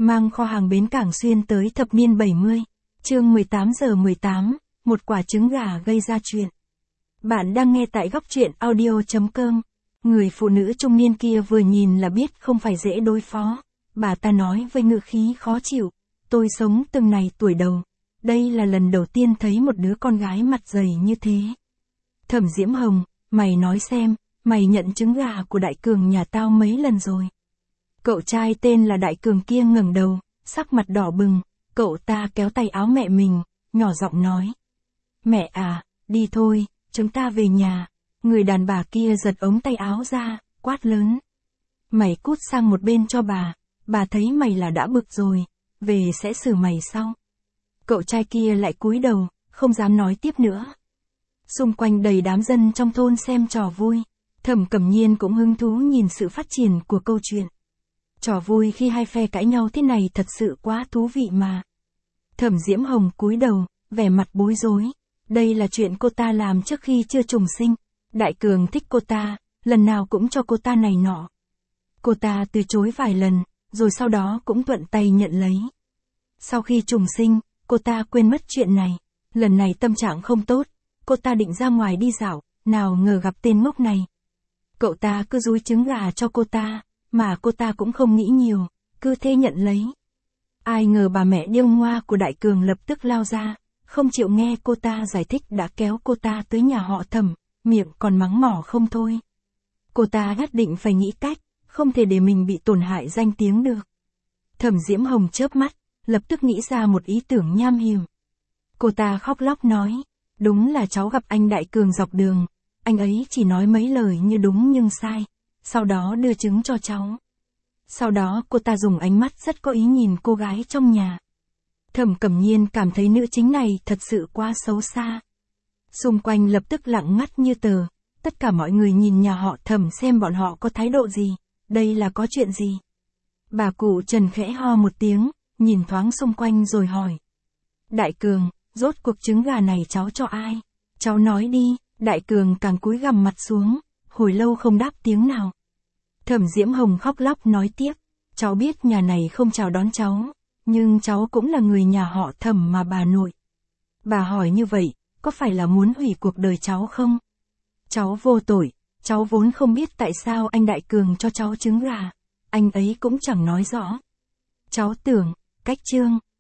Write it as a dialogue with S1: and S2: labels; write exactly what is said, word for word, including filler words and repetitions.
S1: mang kho hàng bến cảng xuyên tới thập niên bảy mươi. Chương mười tám giờ mười tám, một quả trứng gà gây ra chuyện. Bạn đang nghe tại góc truyện audio chấm com. Người phụ nữ trung niên kia vừa nhìn là biết không phải dễ đối phó. Bà ta nói với ngữ khí khó chịu, tôi sống từng này tuổi đầu. Đây là lần đầu tiên thấy một đứa con gái mặt dày như thế. Thẩm Diễm Hồng, mày nói xem, mày nhận trứng gà của Đại Cường nhà tao mấy lần rồi. Cậu trai tên là Đại Cường kia ngẩng đầu, sắc mặt đỏ bừng, cậu ta kéo tay áo mẹ mình, nhỏ giọng nói. Mẹ à, đi thôi, chúng ta về nhà. Người đàn bà kia giật ống tay áo ra, quát lớn. Mày cút sang một bên cho bà, bà thấy mày là đã bực rồi, về sẽ xử mày sau. Cậu trai kia lại cúi đầu, không dám nói tiếp nữa. Xung quanh đầy đám dân trong thôn xem trò vui. Thẩm Cẩm Nhiên cũng hứng thú nhìn sự phát triển của câu chuyện. Trò vui khi hai phe cãi nhau thế này thật sự quá thú vị mà. Thẩm Diễm Hồng cúi đầu, vẻ mặt bối rối. Đây là chuyện cô ta làm trước khi chưa trùng sinh. Đại Cường thích cô ta, lần nào cũng cho cô ta này nọ. Cô ta từ chối vài lần, rồi sau đó cũng thuận tay nhận lấy. Sau khi trùng sinh, cô ta quên mất chuyện này. Lần này tâm trạng không tốt, cô ta định ra ngoài đi dạo, nào ngờ gặp tên ngốc này. Cậu ta cứ dúi trứng gà cho cô ta, mà cô ta cũng không nghĩ nhiều, cứ thế nhận lấy. Ai ngờ bà mẹ điêu ngoa của Đại Cường lập tức lao ra, không chịu nghe cô ta giải thích đã kéo cô ta tới nhà họ Thẩm, miệng còn mắng mỏ không thôi. Cô ta nhất định phải nghĩ cách, không thể để mình bị tổn hại danh tiếng được. Thẩm Diễm Hồng chớp mắt, lập tức nghĩ ra một ý tưởng nham hiểm. Cô ta khóc lóc nói, đúng là cháu gặp anh Đại Cường dọc đường, anh ấy chỉ nói mấy lời như đúng nhưng sai, sau đó đưa trứng cho cháu. Sau đó cô ta dùng ánh mắt rất có ý nhìn cô gái trong nhà. Thẩm Cẩm Nhiên cảm thấy nữ chính này thật sự quá xấu xa. Xung quanh lập tức lặng ngắt như tờ, tất cả mọi người nhìn nhà họ Thẩm xem bọn họ có thái độ gì, đây là có chuyện gì. Bà cụ Trần khẽ ho một tiếng, nhìn thoáng xung quanh rồi hỏi. Đại Cường, rốt cuộc trứng gà này cháu cho ai? Cháu nói đi. Đại Cường càng cúi gằm mặt xuống, hồi lâu không đáp tiếng nào. Thẩm Diễm Hồng khóc lóc nói tiếp, cháu biết nhà này không chào đón cháu, nhưng cháu cũng là người nhà họ Thẩm mà bà nội. Bà hỏi như vậy, có phải là muốn hủy cuộc đời cháu không? Cháu vô tội, cháu vốn không biết tại sao anh Đại Cường cho cháu trứng gà, anh ấy cũng chẳng nói rõ. Cháu tưởng, cách trương,